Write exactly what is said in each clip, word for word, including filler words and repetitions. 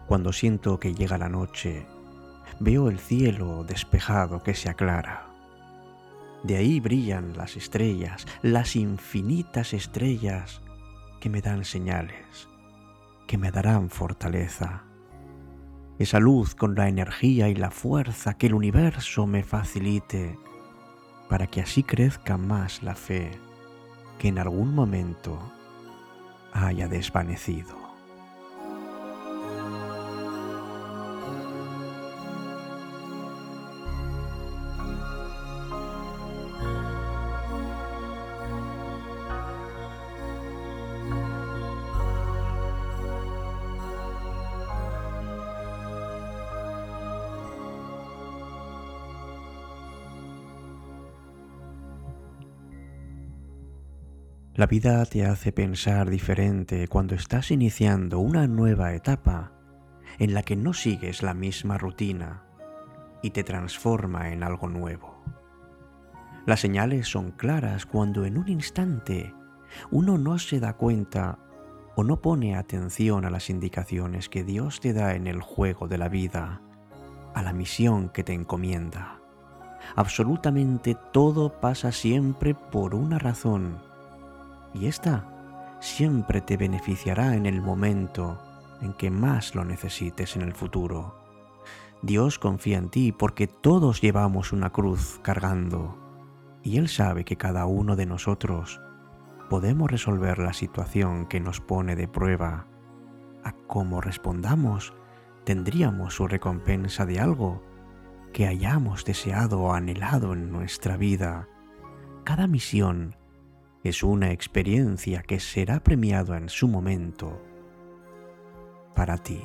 Cuando siento que llega la noche, veo el cielo despejado que se aclara. De ahí brillan las estrellas, las infinitas estrellas que me dan señales, que me darán fortaleza. Esa luz con la energía y la fuerza que el universo me facilite, para que así crezca más la fe que en algún momento haya desvanecido. La vida te hace pensar diferente cuando estás iniciando una nueva etapa en la que no sigues la misma rutina y te transforma en algo nuevo. Las señales son claras cuando en un instante uno no se da cuenta o no pone atención a las indicaciones que Dios te da en el juego de la vida, a la misión que te encomienda. Absolutamente todo pasa siempre por una razón. Y esta siempre te beneficiará en el momento en que más lo necesites en el futuro. Dios confía en ti porque todos llevamos una cruz cargando y Él sabe que cada uno de nosotros podemos resolver la situación que nos pone de prueba. A cómo respondamos, tendríamos su recompensa de algo que hayamos deseado o anhelado en nuestra vida. Cada misión es una experiencia que será premiada en su momento para ti.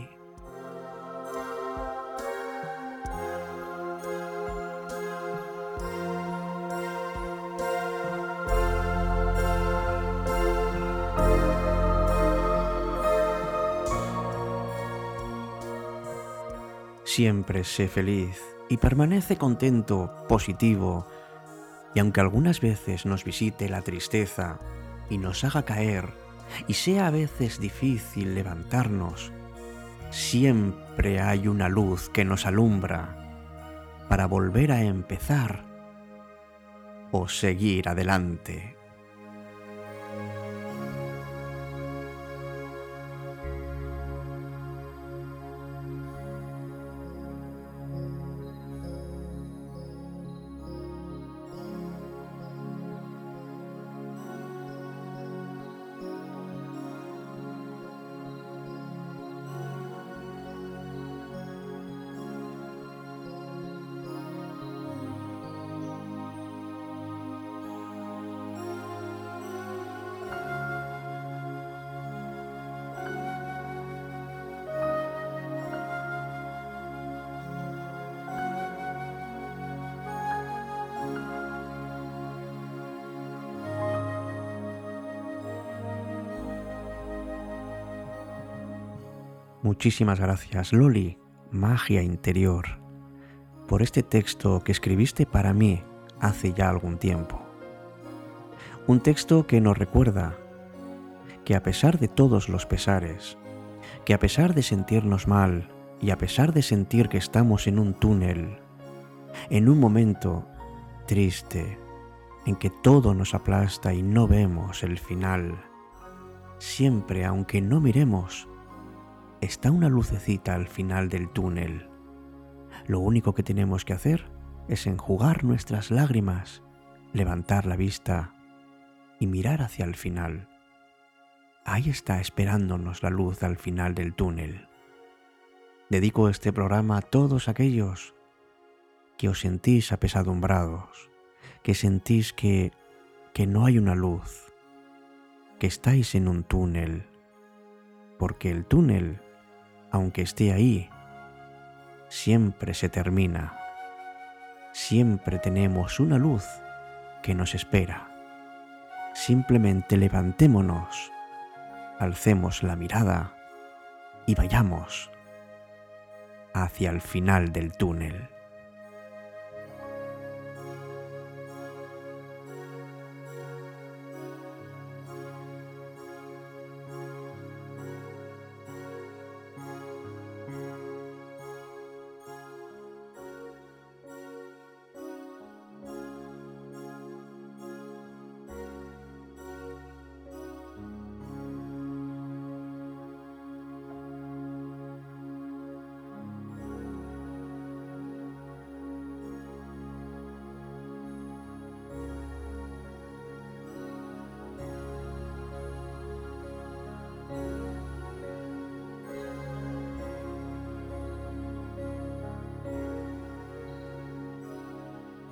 Siempre sé feliz y permanece contento, positivo, y aunque algunas veces nos visite la tristeza y nos haga caer, y sea a veces difícil levantarnos, siempre hay una luz que nos alumbra para volver a empezar o seguir adelante. Muchísimas gracias, Loli, Magia Interior, por este texto que escribiste para mí hace ya algún tiempo. Un texto que nos recuerda que a pesar de todos los pesares, que a pesar de sentirnos mal y a pesar de sentir que estamos en un túnel, en un momento triste, en que todo nos aplasta y no vemos el final, siempre, aunque no miremos, está una lucecita al final del túnel. Lo único que tenemos que hacer es enjugar nuestras lágrimas, levantar la vista y mirar hacia el final. Ahí está esperándonos la luz al final del túnel. Dedico este programa a todos aquellos que os sentís apesadumbrados, que sentís que, que no hay una luz, que estáis en un túnel, porque el túnel, aunque esté ahí, siempre se termina. Siempre tenemos una luz que nos espera. Simplemente levantémonos, alcemos la mirada y vayamos hacia el final del túnel.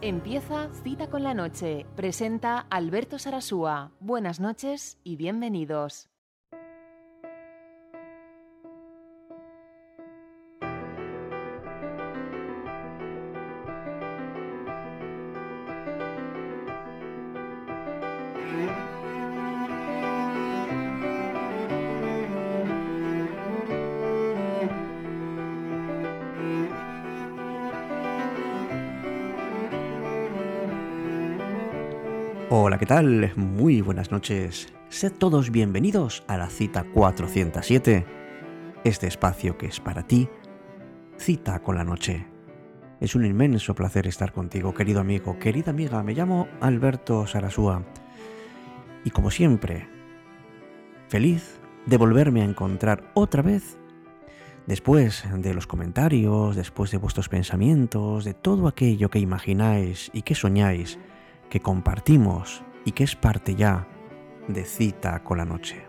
Empieza Cita con la Noche. Presenta Alberto Sarasúa. Buenas noches y bienvenidos. Hola, ¿qué tal? Muy buenas noches. Sed todos bienvenidos a la cita cuatrocientos siete, este espacio que es para ti, Cita con la Noche. Es un inmenso placer estar contigo, querido amigo, querida amiga. Me llamo Alberto Sarasúa y, como siempre, feliz de volverme a encontrar otra vez después de los comentarios, después de vuestros pensamientos, de todo aquello que imagináis y que soñáis, que compartimos y que es parte ya de Cita con la Noche.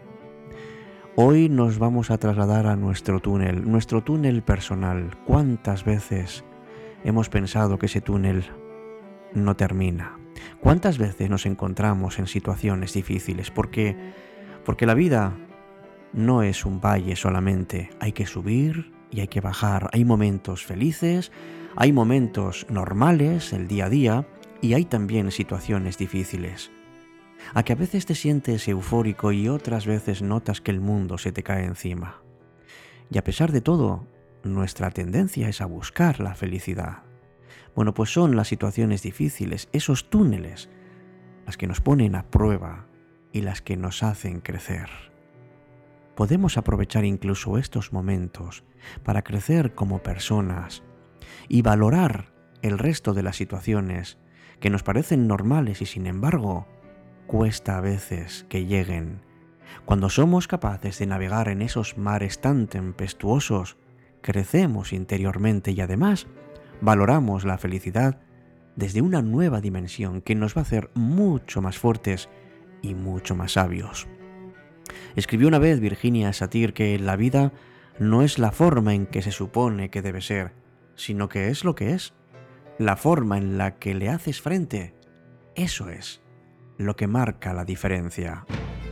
Hoy nos vamos a trasladar a nuestro túnel, nuestro túnel personal. ¿Cuántas veces hemos pensado que ese túnel no termina? ¿Cuántas veces nos encontramos en situaciones difíciles? Porque, porque la vida no es un valle solamente. Hay que subir y hay que bajar. Hay momentos felices, hay momentos normales, el día a día, y hay también situaciones difíciles. A que a veces te sientes eufórico y otras veces notas que el mundo se te cae encima. Y a pesar de todo, nuestra tendencia es a buscar la felicidad. Bueno, pues son las situaciones difíciles, esos túneles, las que nos ponen a prueba y las que nos hacen crecer. Podemos aprovechar incluso estos momentos para crecer como personas y valorar el resto de las situaciones que nos parecen normales y, sin embargo, cuesta a veces que lleguen. Cuando somos capaces de navegar en esos mares tan tempestuosos, crecemos interiormente y además valoramos la felicidad desde una nueva dimensión que nos va a hacer mucho más fuertes y mucho más sabios. Escribió una vez Virginia Satir que la vida no es la forma en que se supone que debe ser, sino que es lo que es. La forma en la que le haces frente, eso es lo que marca la diferencia.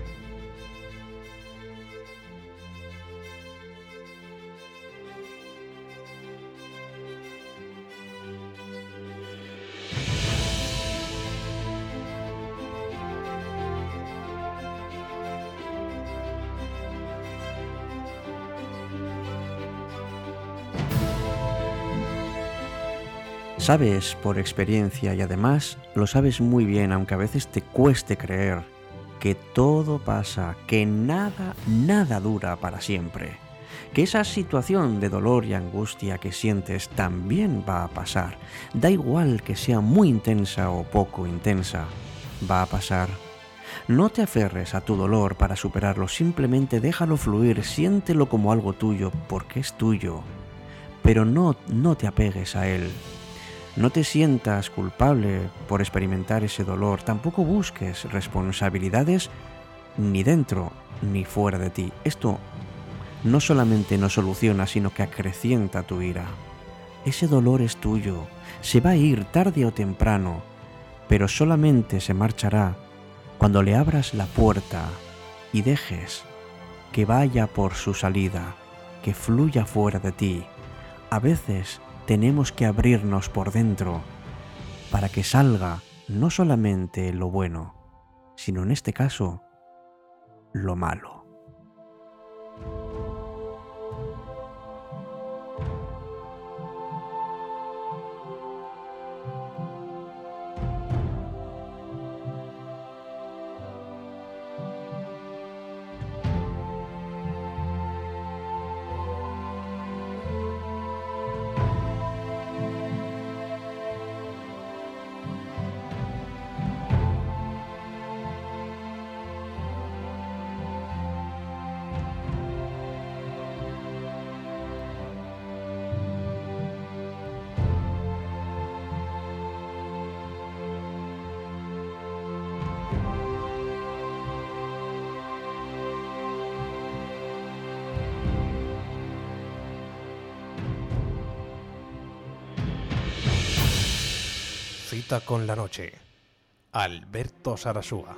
Sabes por experiencia y además lo sabes muy bien, aunque a veces te cueste creer, que todo pasa, que nada, nada dura para siempre, que esa situación de dolor y angustia que sientes también va a pasar. Da igual que sea muy intensa o poco intensa, va a pasar. No te aferres a tu dolor para superarlo, simplemente déjalo fluir, siéntelo como algo tuyo, porque es tuyo, pero no, no te apegues a él. No te sientas culpable por experimentar ese dolor, tampoco busques responsabilidades ni dentro ni fuera de ti. Esto no solamente no soluciona, sino que acrecienta tu ira. Ese dolor es tuyo, se va a ir tarde o temprano, pero solamente se marchará cuando le abras la puerta y dejes que vaya por su salida, que fluya fuera de ti. A veces tenemos que abrirnos por dentro para que salga no solamente lo bueno, sino en este caso, lo malo. Cita con la noche. Alberto Sarasúa.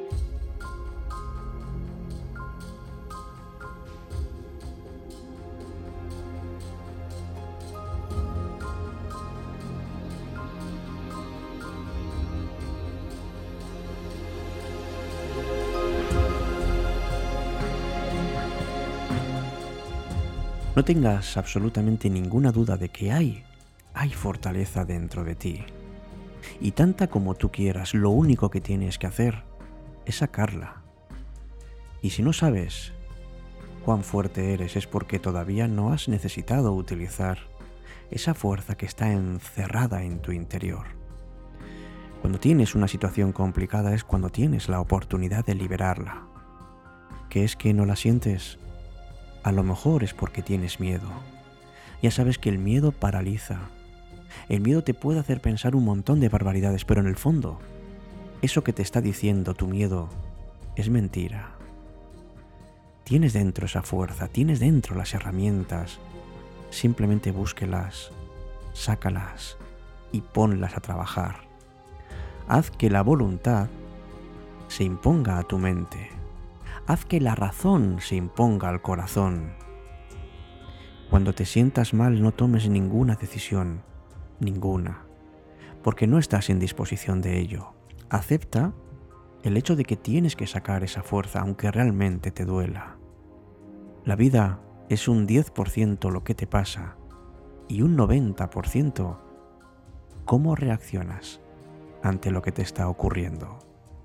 No tengas absolutamente ninguna duda de que hay, hay fortaleza dentro de ti. Y tanta como tú quieras, lo único que tienes que hacer es sacarla. Y si no sabes cuán fuerte eres, es porque todavía no has necesitado utilizar esa fuerza que está encerrada en tu interior. Cuando tienes una situación complicada es cuando tienes la oportunidad de liberarla. ¿Qué es que no la sientes? A lo mejor es porque tienes miedo. Ya sabes que el miedo paraliza. El miedo te puede hacer pensar un montón de barbaridades, pero en el fondo, eso que te está diciendo tu miedo es mentira. Tienes dentro esa fuerza, tienes dentro las herramientas. Simplemente búsquelas, sácalas y ponlas a trabajar. Haz que la voluntad se imponga a tu mente. Haz que la razón se imponga al corazón. Cuando te sientas mal, no tomes ninguna decisión, ninguna, porque no estás en disposición de ello. Acepta el hecho de que tienes que sacar esa fuerza, aunque realmente te duela. La vida es un diez por ciento lo que te pasa y un noventa por ciento cómo reaccionas ante lo que te está ocurriendo.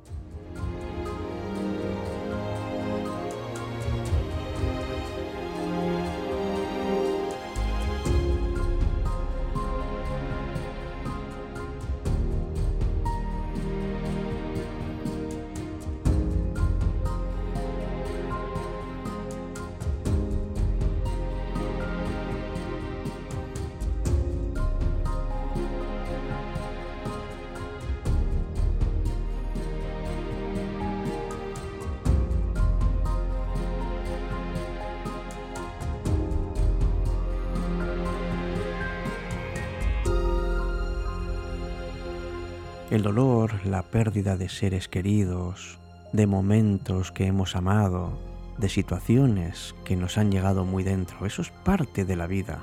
El dolor, la pérdida de seres queridos, de momentos que hemos amado, de situaciones que nos han llegado muy dentro, eso es parte de la vida.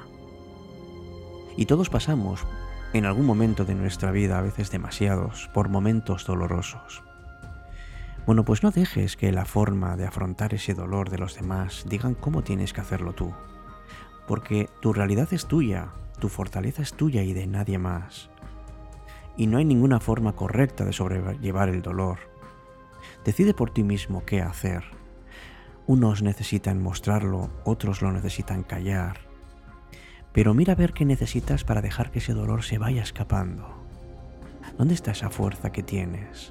Y todos pasamos, en algún momento de nuestra vida, a veces demasiados, por momentos dolorosos. Bueno, pues no dejes que la forma de afrontar ese dolor de los demás digan cómo tienes que hacerlo tú. Porque tu realidad es tuya, tu fortaleza es tuya y de nadie más. Y no hay ninguna forma correcta de sobrellevar el dolor. Decide por ti mismo qué hacer. Unos necesitan mostrarlo, otros lo necesitan callar. Pero mira a ver qué necesitas para dejar que ese dolor se vaya escapando. ¿Dónde está esa fuerza que tienes?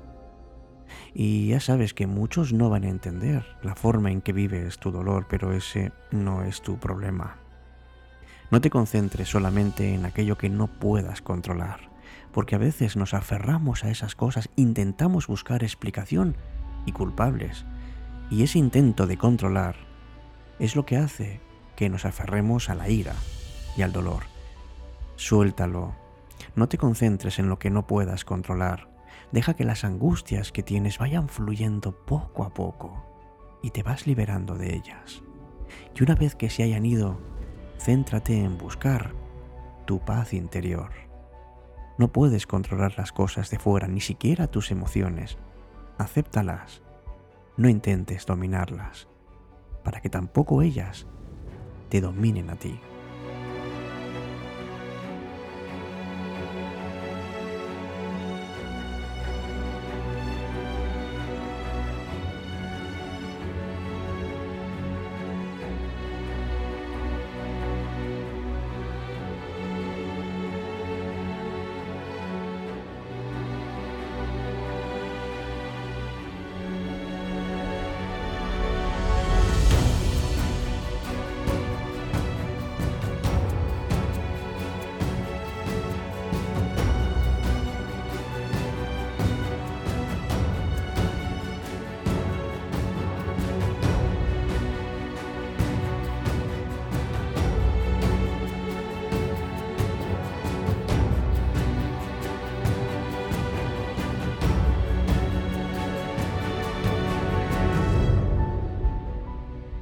Y ya sabes que muchos no van a entender la forma en que vives tu dolor, pero ese no es tu problema. No te concentres solamente en aquello que no puedas controlar. Porque a veces nos aferramos a esas cosas, intentamos buscar explicación y culpables. Y ese intento de controlar es lo que hace que nos aferremos a la ira y al dolor. Suéltalo. No te concentres en lo que no puedas controlar. Deja que las angustias que tienes vayan fluyendo poco a poco y te vas liberando de ellas. Y una vez que se hayan ido, céntrate en buscar tu paz interior. No puedes controlar las cosas de fuera, ni siquiera tus emociones. Acéptalas. No intentes dominarlas, para que tampoco ellas te dominen a ti.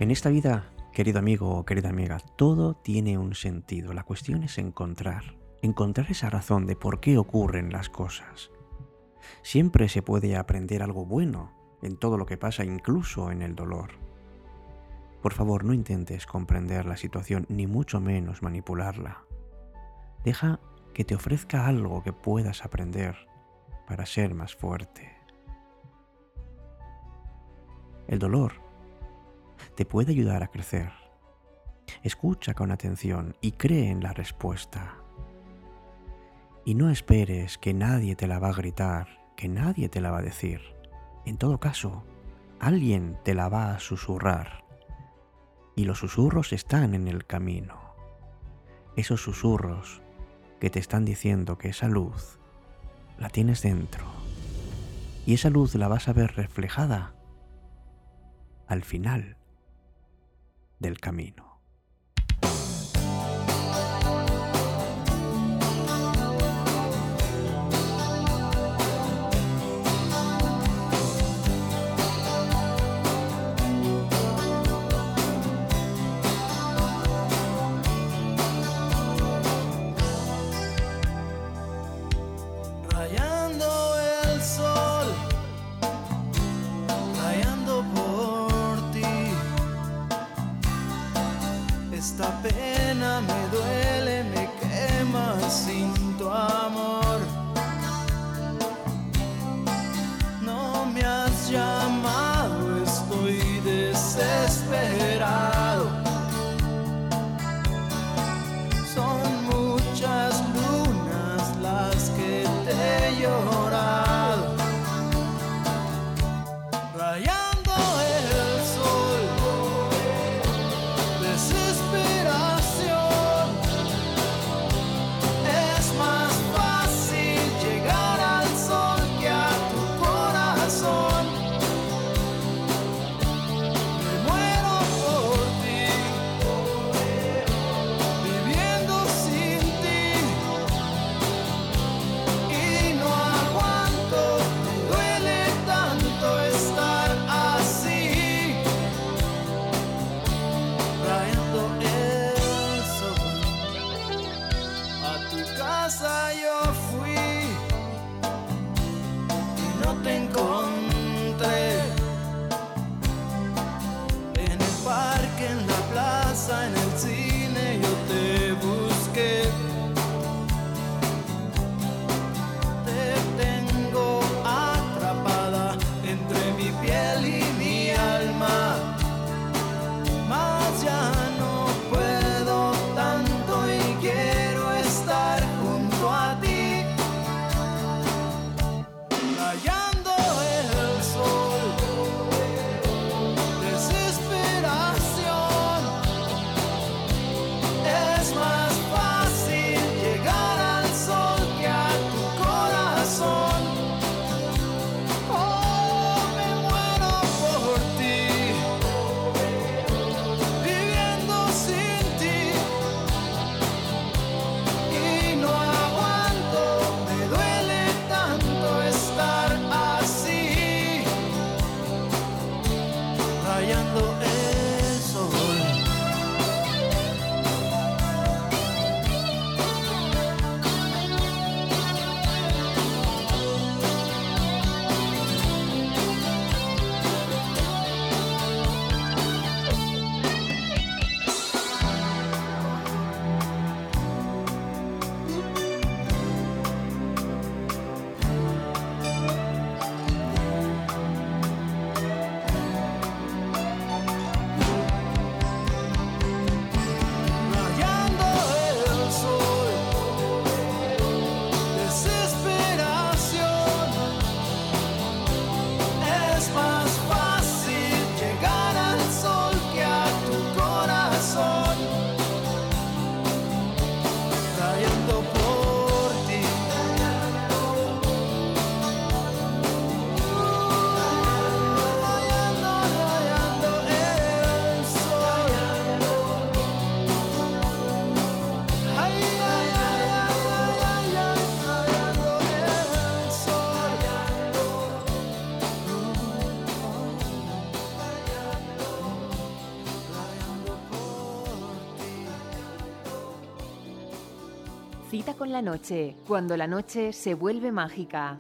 En esta vida, querido amigo o querida amiga, todo tiene un sentido. La cuestión es encontrar, encontrar esa razón de por qué ocurren las cosas. Siempre se puede aprender algo bueno en todo lo que pasa, incluso en el dolor. Por favor, no intentes comprender la situación, ni mucho menos manipularla. Deja que te ofrezca algo que puedas aprender para ser más fuerte. El dolor te puede ayudar a crecer. Escucha con atención y cree en la respuesta. Y no esperes que nadie te la va a gritar, que nadie te la va a decir. En todo caso, alguien te la va a susurrar. Y los susurros están en el camino. Esos susurros que te están diciendo que esa luz la tienes dentro. Y esa luz la vas a ver reflejada al final del camino. Esta pena me duele, me quema sin tu amor. No me has llamado, estoy desesperado. Son muchas lunas las que te he llorado. Rayando el sol. Desesperación, es más fácil llegar al sol que a tu corazón. Me muero por ti, viviendo sin ti, y no aguanto, me duele tanto estar así. Rayando el sol, a tu casa yo fui y no te encontré. En el parque, en la plaza, en el cine yo te busqué. Te tengo atrapada entre mi piel y mi alma. Mas ya no puedo tanto y quiero estar junto a ti. Rayando Cita con la noche, cuando la noche se vuelve mágica.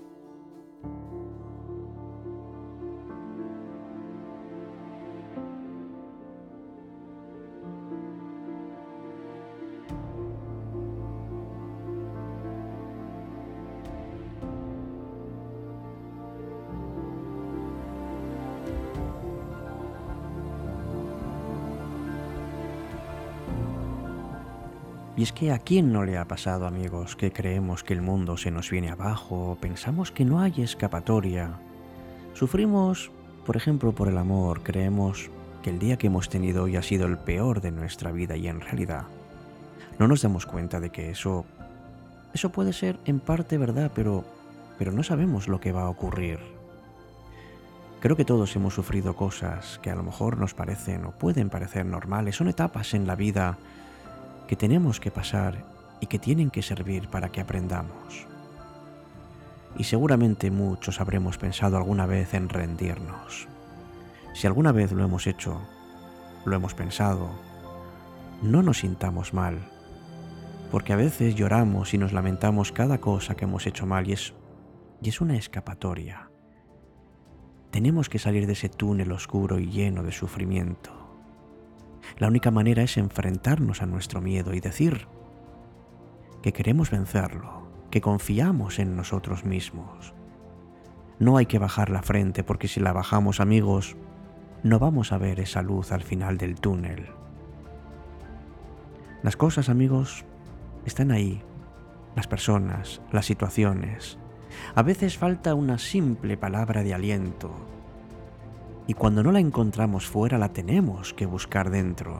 Y es que ¿a quién no le ha pasado, amigos, que creemos que el mundo se nos viene abajo, pensamos que no hay escapatoria? Sufrimos, por ejemplo, por el amor, creemos que el día que hemos tenido hoy ha sido el peor de nuestra vida y en realidad no nos damos cuenta de que eso, eso puede ser en parte verdad, pero, pero no sabemos lo que va a ocurrir. Creo que todos hemos sufrido cosas que a lo mejor nos parecen o pueden parecer normales, son etapas en la vida que tenemos que pasar y que tienen que servir para que aprendamos. Y seguramente muchos habremos pensado alguna vez en rendirnos. Si alguna vez lo hemos hecho, lo hemos pensado, no nos sintamos mal, porque a veces lloramos y nos lamentamos cada cosa que hemos hecho mal y es, y es una escapatoria. Tenemos que salir de ese túnel oscuro y lleno de sufrimiento. La única manera es enfrentarnos a nuestro miedo y decir que queremos vencerlo, que confiamos en nosotros mismos. No hay que bajar la frente, porque si la bajamos, amigos, no vamos a ver esa luz al final del túnel. Las cosas, amigos, están ahí, las personas, las situaciones. A veces falta una simple palabra de aliento. Y cuando no la encontramos fuera, la tenemos que buscar dentro.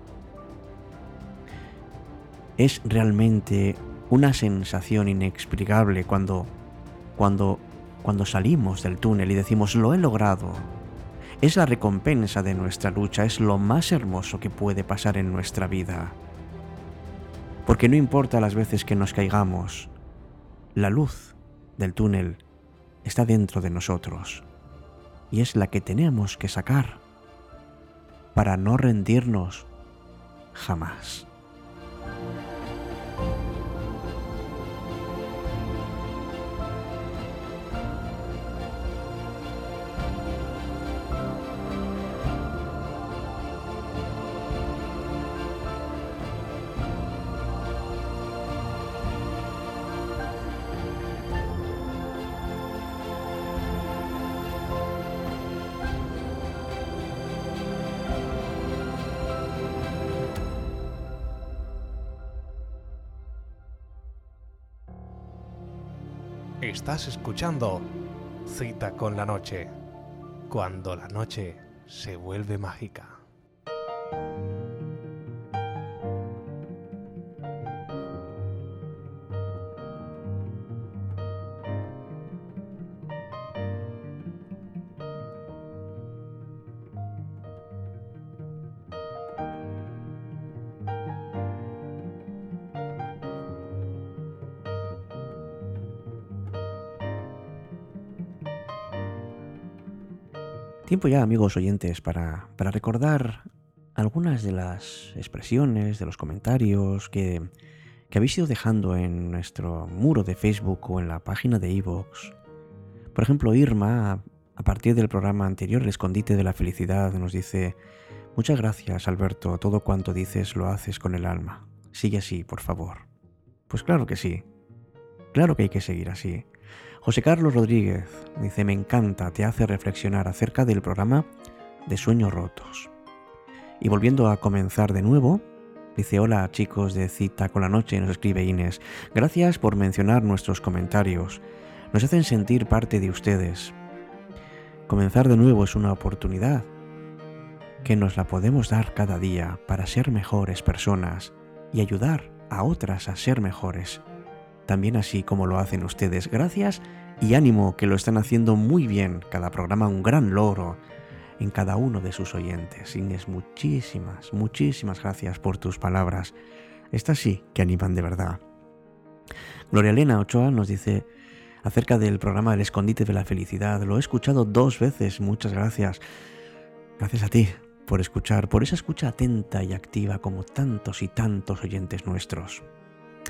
Es realmente una sensación inexplicable cuando, cuando, cuando salimos del túnel y decimos, lo he logrado. Es la recompensa de nuestra lucha, es lo más hermoso que puede pasar en nuestra vida. Porque no importa las veces que nos caigamos, la luz del túnel está dentro de nosotros. Y es la que tenemos que sacar para no rendirnos jamás. Estás escuchando Cita con la noche, cuando la noche se vuelve mágica. Tiempo ya, amigos oyentes, para, para recordar algunas de las expresiones, de los comentarios que, que habéis ido dejando en nuestro muro de Facebook o en la página de iVoox. Por ejemplo, Irma, a, a partir del programa anterior, El Escondite de la Felicidad, nos dice: muchas gracias, Alberto, todo cuanto dices lo haces con el alma. Sigue así, por favor. Pues claro que sí, claro que hay que seguir así. José Carlos Rodríguez dice: me encanta, te hace reflexionar acerca del programa de Sueños Rotos. Y volviendo a comenzar de nuevo, dice: hola chicos de Cita con la Noche, nos escribe Inés. Gracias por mencionar nuestros comentarios, nos hacen sentir parte de ustedes. Comenzar de nuevo es una oportunidad que nos la podemos dar cada día para ser mejores personas y ayudar a otras a ser mejores. También así como lo hacen ustedes. Gracias y ánimo, que lo están haciendo muy bien. Cada programa un gran logro en cada uno de sus oyentes. Inés, muchísimas, muchísimas gracias por tus palabras. Estas sí que animan de verdad. Gloria Elena Ochoa nos dice acerca del programa El Escondite de la Felicidad. Lo he escuchado dos veces. Muchas gracias. Gracias a ti por escuchar, por esa escucha atenta y activa como tantos y tantos oyentes nuestros.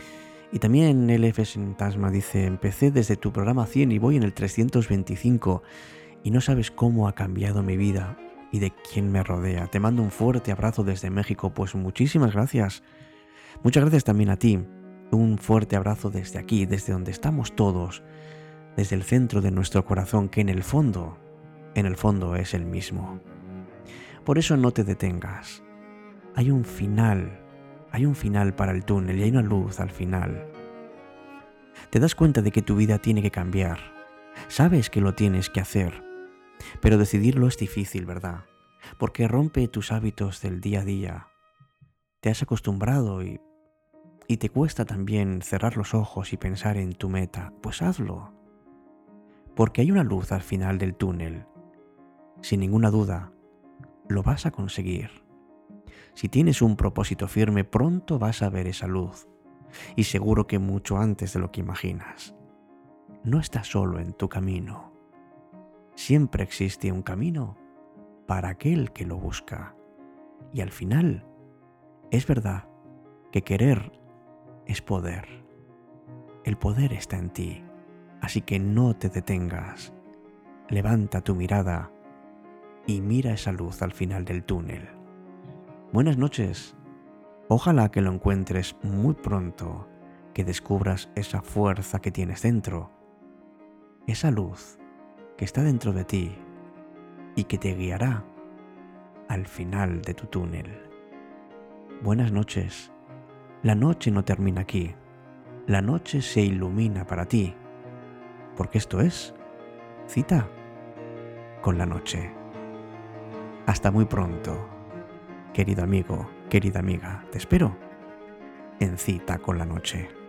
Y también L F Fantasma dice, empecé desde tu programa cien y voy en el trescientos veinticinco y no sabes cómo ha cambiado mi vida y de quién me rodea. Te mando un fuerte abrazo desde México. Pues muchísimas gracias. Muchas gracias también a ti. Un fuerte abrazo desde aquí, desde donde estamos todos, desde el centro de nuestro corazón, que en el fondo, en el fondo es el mismo. Por eso no te detengas. Hay un final, hay un final para el túnel y hay una luz al final. Te das cuenta de que tu vida tiene que cambiar. Sabes que lo tienes que hacer, pero decidirlo es difícil, ¿verdad? Porque rompe tus hábitos del día a día. Te has acostumbrado y, y te cuesta también cerrar los ojos y pensar en tu meta. Pues hazlo. Porque hay una luz al final del túnel. Sin ninguna duda, lo vas a conseguir. Si tienes un propósito firme, pronto vas a ver esa luz. Y seguro que mucho antes de lo que imaginas. No estás solo en tu camino. Siempre existe un camino para aquel que lo busca. Y al final, es verdad que querer es poder. El poder está en ti. Así que no te detengas. Levanta tu mirada y mira esa luz al final del túnel. Buenas noches. Ojalá que lo encuentres muy pronto, que descubras esa fuerza que tienes dentro, esa luz que está dentro de ti y que te guiará al final de tu túnel. Buenas noches. La noche no termina aquí. La noche se ilumina para ti, porque esto es Cita con la Noche. Hasta muy pronto, querido amigo, querida amiga. Te espero en Cita con la Noche.